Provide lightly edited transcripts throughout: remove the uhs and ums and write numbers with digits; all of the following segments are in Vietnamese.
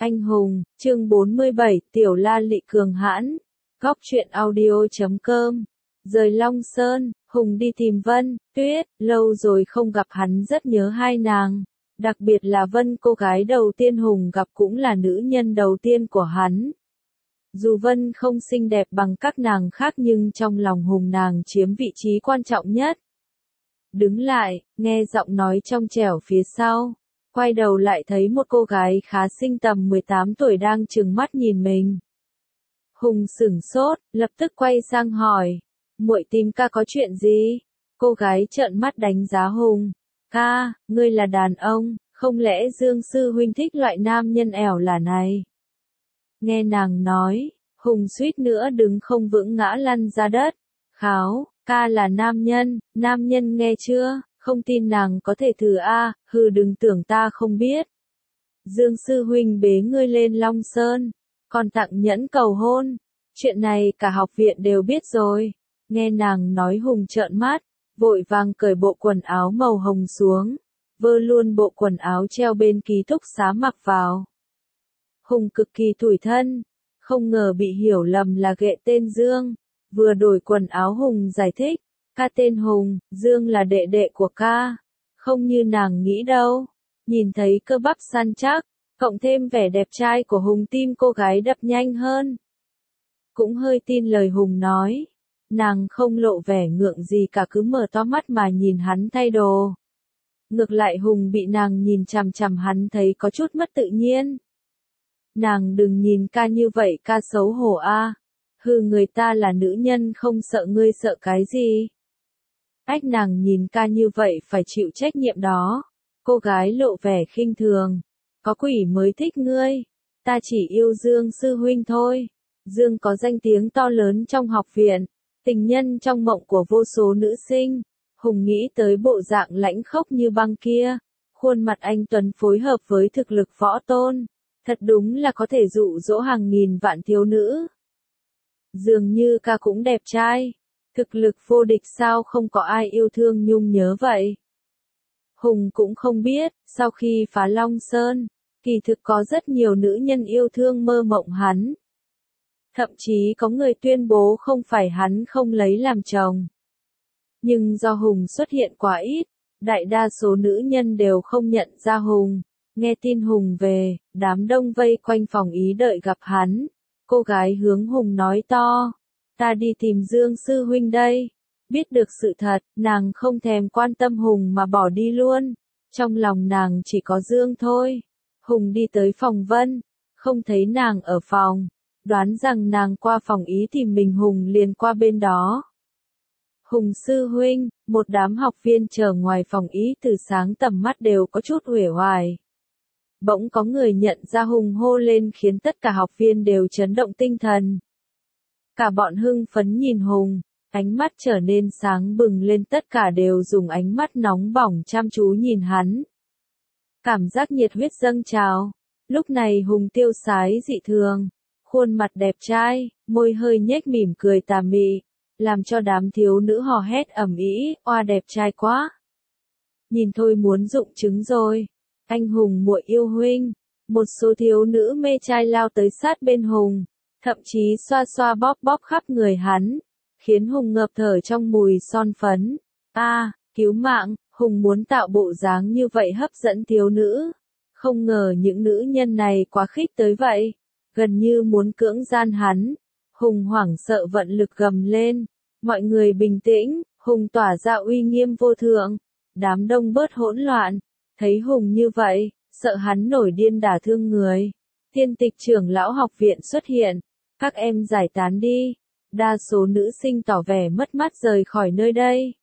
Anh hùng, chương 47, Tiểu La Lị cường hãn. Góc truyện audio.com. Rời Long Sơn, Hùng đi tìm Vân Tuyết, lâu rồi không gặp hắn rất nhớ hai nàng. Đặc biệt là Vân, cô gái đầu tiên Hùng gặp cũng là nữ nhân đầu tiên của hắn. Dù Vân không xinh đẹp bằng các nàng khác nhưng trong lòng Hùng nàng chiếm vị trí quan trọng nhất. Đứng lại, nghe giọng nói trong trẻo phía sau. Quay đầu lại thấy một cô gái khá xinh tầm 18 tuổi đang trừng mắt nhìn mình. Hùng sửng sốt, lập tức quay sang hỏi. Muội tìm ca có chuyện gì? Cô gái trợn mắt đánh giá Hùng. Ca, ngươi là đàn ông, không lẽ Dương sư huynh thích loại nam nhân ẻo lả này? Nghe nàng nói, Hùng suýt nữa đứng không vững ngã lăn ra đất. Kháo, ca là nam nhân nghe chưa? Không tin nàng có thể thử a, hừ đừng tưởng ta không biết. Dương sư huynh bế ngươi lên Long Sơn, còn tặng nhẫn cầu hôn. Chuyện này cả học viện đều biết rồi. Nghe nàng nói Hùng trợn mắt, vội vàng cởi bộ quần áo màu hồng xuống, vơ luôn bộ quần áo treo bên ký túc xá mặc vào. Hùng cực kỳ tủi thân, không ngờ bị hiểu lầm là ghệ tên Dương. Vừa đổi quần áo Hùng giải thích. Ca tên Hùng, Dương là đệ đệ của ca. Không như nàng nghĩ đâu. Nhìn thấy cơ bắp săn chắc, cộng thêm vẻ đẹp trai của Hùng tim cô gái đập nhanh hơn. Cũng hơi tin lời Hùng nói. Nàng không lộ vẻ ngượng gì cả, cứ mở to mắt mà nhìn hắn thay đồ. Ngược lại Hùng bị nàng nhìn chằm chằm hắn thấy có chút mất tự nhiên. Nàng đừng nhìn ca như vậy, ca xấu hổ a. Hừ, người ta là nữ nhân không sợ, ngươi sợ cái gì? Ách, nàng nhìn ca như vậy phải chịu trách nhiệm đó. Cô gái lộ vẻ khinh thường. Có quỷ mới thích ngươi. Ta chỉ yêu Dương sư huynh thôi. Dương có danh tiếng to lớn trong học viện. Tình nhân trong mộng của vô số nữ sinh. Hùng nghĩ tới bộ dạng lãnh khốc như băng kia. Khuôn mặt anh tuấn phối hợp với thực lực võ tôn. Thật đúng là có thể dụ dỗ hàng nghìn vạn thiếu nữ. Dường như ca cũng đẹp trai. Thực lực vô địch sao không có ai yêu thương nhung nhớ vậy? Hùng cũng không biết, sau khi phá Long Sơn, kỳ thực có rất nhiều nữ nhân yêu thương mơ mộng hắn. Thậm chí có người tuyên bố không phải hắn không lấy làm chồng. Nhưng do Hùng xuất hiện quá ít, đại đa số nữ nhân đều không nhận ra Hùng. Nghe tin Hùng về, đám đông vây quanh phòng ý đợi gặp hắn. Cô gái hướng Hùng nói to. Ta đi tìm Dương sư huynh đây. Biết được sự thật, nàng không thèm quan tâm Hùng mà bỏ đi luôn. Trong lòng nàng chỉ có Dương thôi. Hùng đi tới phòng Vân, không thấy nàng ở phòng. Đoán rằng nàng qua phòng ý tìm mình, Hùng liền qua bên đó. Hùng sư huynh, một đám học viên chờ ngoài phòng ý từ sáng tầm mắt đều có chút uể oải. Bỗng có người nhận ra Hùng hô lên khiến tất cả học viên đều chấn động tinh thần. Cả bọn hưng phấn nhìn Hùng, ánh mắt trở nên sáng bừng lên, tất cả đều dùng ánh mắt nóng bỏng chăm chú nhìn hắn. Cảm giác nhiệt huyết dâng trào. Lúc này Hùng tiêu sái dị thường, khuôn mặt đẹp trai, môi hơi nhếch mỉm cười tà mị, làm cho đám thiếu nữ hò hét ầm ĩ, oa đẹp trai quá. Nhìn thôi muốn rụng trứng rồi. Anh Hùng muội yêu huynh. Một số thiếu nữ mê trai lao tới sát bên Hùng, thậm chí xoa xoa bóp bóp khắp người hắn, khiến Hùng ngập thở trong mùi son phấn. Cứu mạng, Hùng muốn tạo bộ dáng như vậy hấp dẫn thiếu nữ. Không ngờ những nữ nhân này quá khích tới vậy, gần như muốn cưỡng gian hắn. Hùng hoảng sợ vận lực gầm lên. Mọi người bình tĩnh, Hùng tỏa ra uy nghiêm vô thượng. Đám đông bớt hỗn loạn, thấy Hùng như vậy, sợ hắn nổi điên đả thương người. Thiên tịch trưởng lão học viện xuất hiện. Các em giải tán đi. Đa số nữ sinh tỏ vẻ mất mát rời khỏi nơi đây.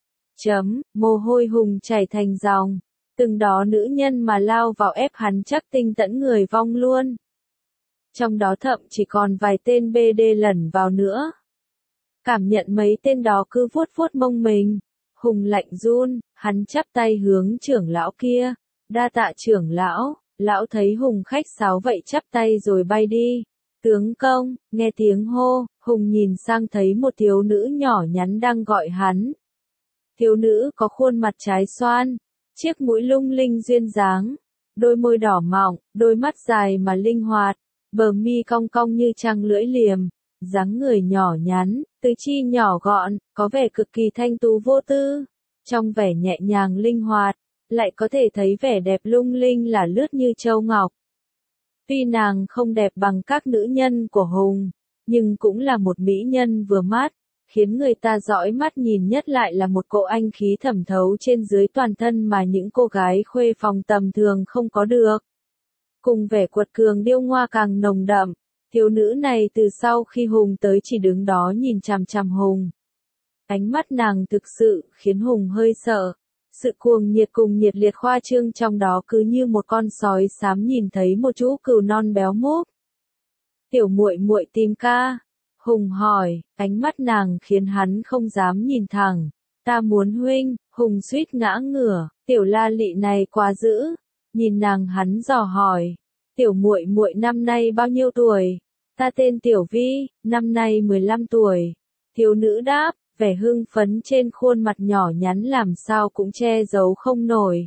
Mồ hôi Hùng chảy thành dòng. Từng đó nữ nhân mà lao vào ép hắn chắc tinh tẫn người vong luôn. Trong đó thậm chỉ còn vài tên BD lẩn vào nữa. Cảm nhận mấy tên đó cứ vuốt vuốt mông mình. Hùng lạnh run, hắn chắp tay hướng trưởng lão kia. Đa tạ trưởng lão. Lão thấy Hùng khách sáo vậy chắp tay rồi bay đi. Tướng công, nghe tiếng hô, Hùng nhìn sang thấy một thiếu nữ nhỏ nhắn đang gọi hắn. Thiếu nữ có khuôn mặt trái xoan, chiếc mũi lung linh duyên dáng, đôi môi đỏ mọng, đôi mắt dài mà linh hoạt, bờ mi cong cong như trăng lưỡi liềm, dáng người nhỏ nhắn, tứ chi nhỏ gọn, có vẻ cực kỳ thanh tú vô tư, trong vẻ nhẹ nhàng linh hoạt, lại có thể thấy vẻ đẹp lung linh là lướt như châu ngọc. Tuy nàng không đẹp bằng các nữ nhân của Hùng, nhưng cũng là một mỹ nhân vừa mắt, khiến người ta dõi mắt nhìn nhất lại là một cỗ anh khí thẩm thấu trên dưới toàn thân mà những cô gái khuê phòng tầm thường không có được. Cùng vẻ quật cường điêu ngoa càng nồng đậm, thiếu nữ này từ sau khi Hùng tới chỉ đứng đó nhìn chằm chằm Hùng. Ánh mắt nàng thực sự khiến Hùng hơi sợ. Sự cuồng nhiệt cùng nhiệt liệt khoa trương trong đó cứ như một con sói xám nhìn thấy một chú cừu non béo múp. Tiểu muội muội tìm ca. Hùng hỏi, ánh mắt nàng khiến hắn không dám nhìn thẳng. Ta muốn huynh. Hùng suýt ngã ngửa, tiểu la lị này quá dữ. Nhìn nàng hắn dò hỏi, tiểu muội muội năm nay bao nhiêu tuổi? Ta tên Tiểu Vi, năm nay 15 tuổi. Thiếu nữ đáp, vẻ hưng phấn trên khuôn mặt nhỏ nhắn làm sao cũng che giấu không nổi.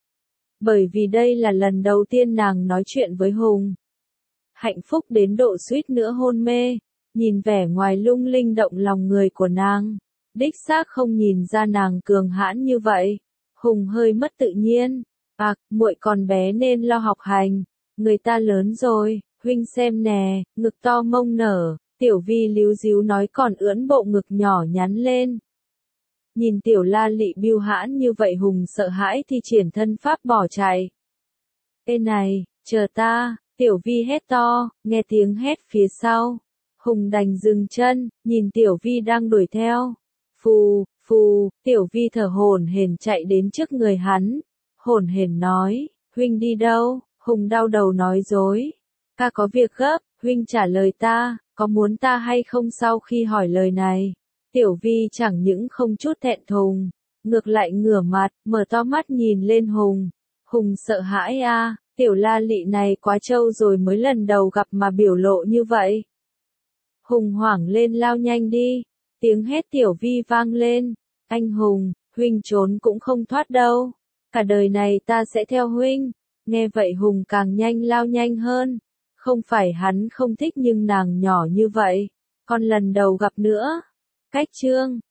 Bởi vì đây là lần đầu tiên nàng nói chuyện với Hùng. Hạnh phúc đến độ suýt nữa hôn mê, nhìn vẻ ngoài lung linh động lòng người của nàng, đích xác không nhìn ra nàng cường hãn như vậy. Hùng hơi mất tự nhiên, muội còn bé nên lo học hành, người ta lớn rồi, huynh xem nè, ngực to mông nở. Tiểu Vi líu díu nói còn ưỡn bộ ngực nhỏ nhắn lên. Nhìn tiểu la lị biêu hãn như vậy Hùng sợ hãi thì triển thân pháp bỏ chạy. Ê này, chờ ta, Tiểu Vi hét to, nghe tiếng hét phía sau. Hùng đành dừng chân, nhìn Tiểu Vi đang đuổi theo. Phù, phù, Tiểu Vi thở hổn hển chạy đến trước người hắn. Hổn hển nói, huynh đi đâu? Hùng đau đầu nói dối. Ta có việc gấp, huynh trả lời ta. Có muốn ta hay không? Sau khi hỏi lời này, Tiểu Vi chẳng những không chút thẹn thùng, ngược lại ngửa mặt, mở to mắt nhìn lên Hùng. Hùng sợ hãi tiểu la lị này quá trâu rồi, mới lần đầu gặp mà biểu lộ như vậy. Hùng hoảng lên lao nhanh đi, tiếng hét Tiểu Vi vang lên. Anh Hùng, huynh trốn cũng không thoát đâu, cả đời này ta sẽ theo huynh. Nghe vậy Hùng càng nhanh lao nhanh hơn. Không phải hắn không thích nhưng nàng nhỏ như vậy, còn lần đầu gặp nữa. Cách chương